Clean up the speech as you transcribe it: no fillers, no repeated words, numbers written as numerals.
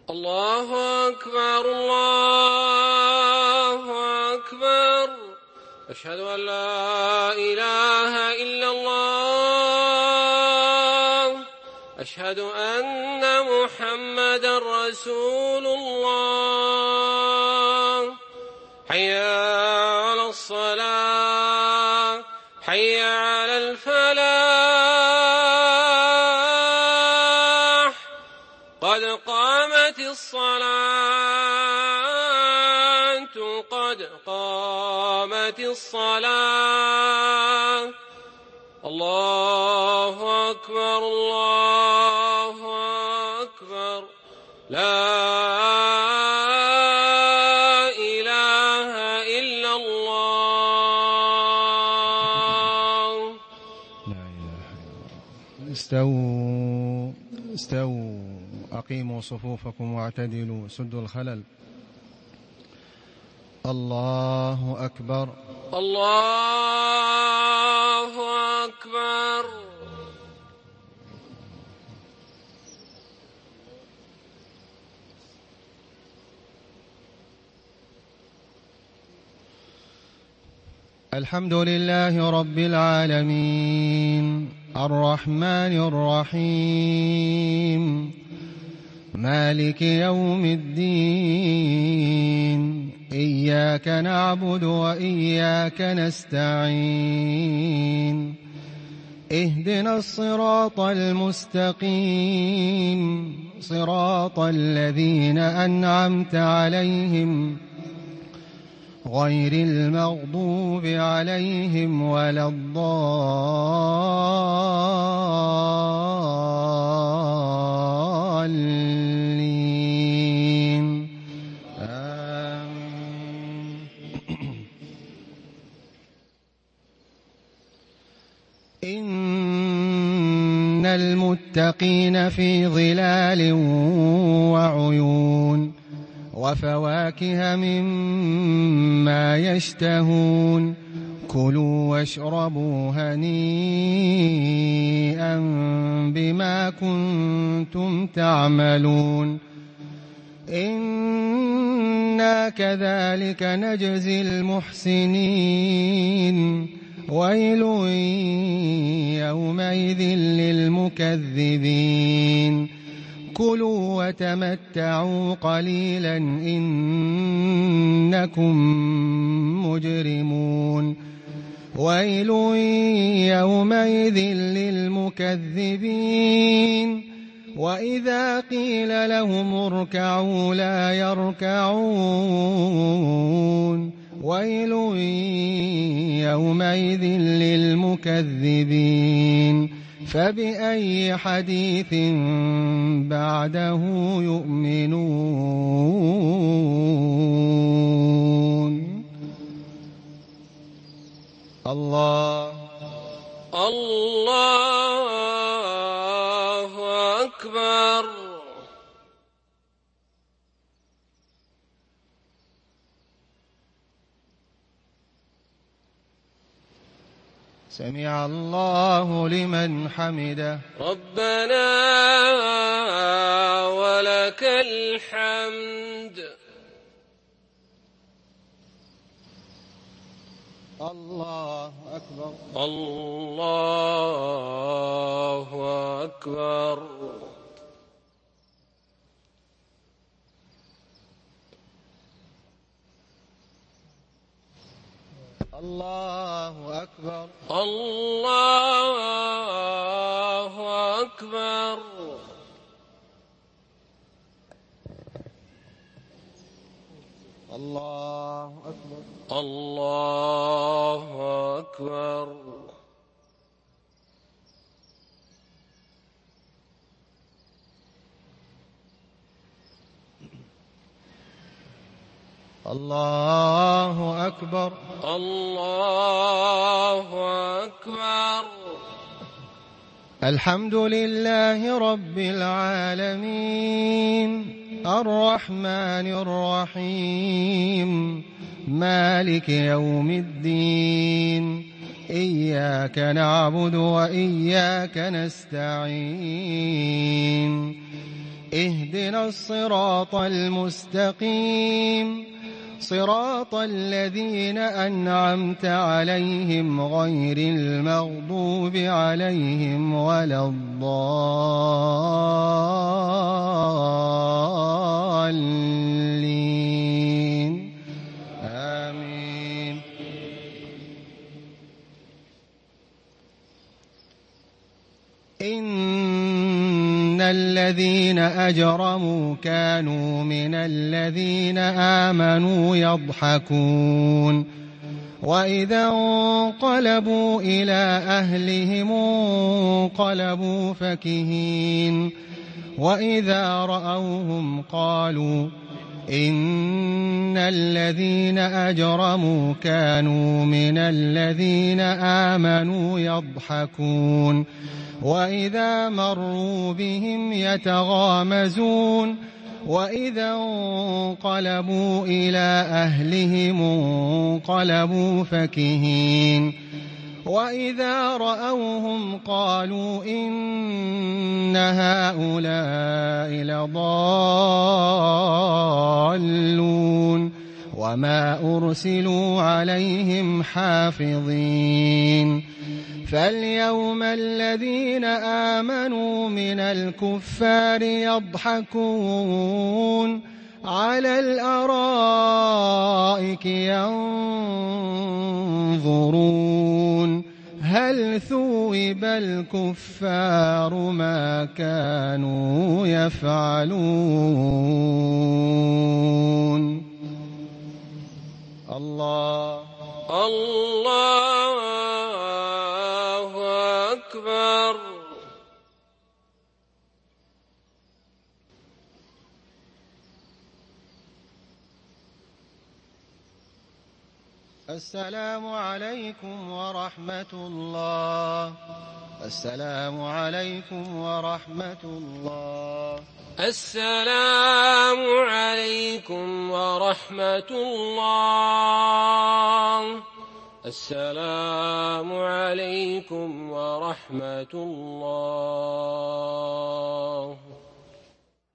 الله أكبر الله أكبر. أشهد أن لا إله إلا الله. أشهد أن محمدا رسول الله. حي على الصلاة حي على الفلاح. قد قامت الصلاة قد قامت الصلاة. الله أكبر الله أكبر. لا إله إلا الله. لا إله إلا الله. استووا استووا، أقيموا صفوفكم واعتدلوا، سدوا الخلل. الله أكبر الله أكبر. الحمد لله رب العالمين الرحمن الرحيم مالك يوم الدين. إياك نعبد وإياك نستعين. اهدنا الصراط المستقيم، صراط الذين أنعمت عليهم غير المغضوب عليهم ولا الضالين. آمين. إن المتقين في ظلال وعيون وفواكه مما يشتهون. كلوا واشربوا هنيئا بما كنتم تعملون. إنا كذلك نجزي المحسنين. ويل يومئذ للمكذبين. كلوا وتمتعوا قليلا إنكم مجرمون. ويل يومئذ للمكذبين. وإذا قيل لهم اركعوا لا يركعون. ويل يومئذ للمكذبين. فبأي حديث بعده يؤمنون. الله أكبر. سمع الله لمن حمده. ربنا ولك الحمد. الله أكبر الله أكبر. الله أكبر الله أكبر. الله أكبر الله أكبر. الله أكبر الله أكبر. الحمد لله رب العالمين الرحمن الرحيم مالك يوم الدين. إياك نعبد وإياك نستعين. اهدنا الصراط المستقيم صراط الذين أنعمت عليهم غير المغضوب عليهم ولا الضالين آمين. إن الذين أجرموا كانوا من الذين آمنوا يضحكون وإذا انقلبوا إلى أهلهم انقلبوا فكهين وإذا رأوهم قالوا إن الذين أجرموا كانوا من الذين آمنوا يضحكون وإذا مروا بهم يتغامزون وإذا انقلبوا إلى أهلهم انقلبوا فكهين وإذا رأوهم قالوا إن هؤلاء لضالون وما أرسلوا عليهم حافظين فاليوم الذين آمنوا من الكفار يضحكون على الأرائك ينظرون هل ثوب الكفار ما كانوا يفعلون. الله أكبر. السلام عليكم ورحمة الله. السلام عليكم ورحمة الله. السلام عليكم ورحمة الله. السلام عليكم ورحمة الله.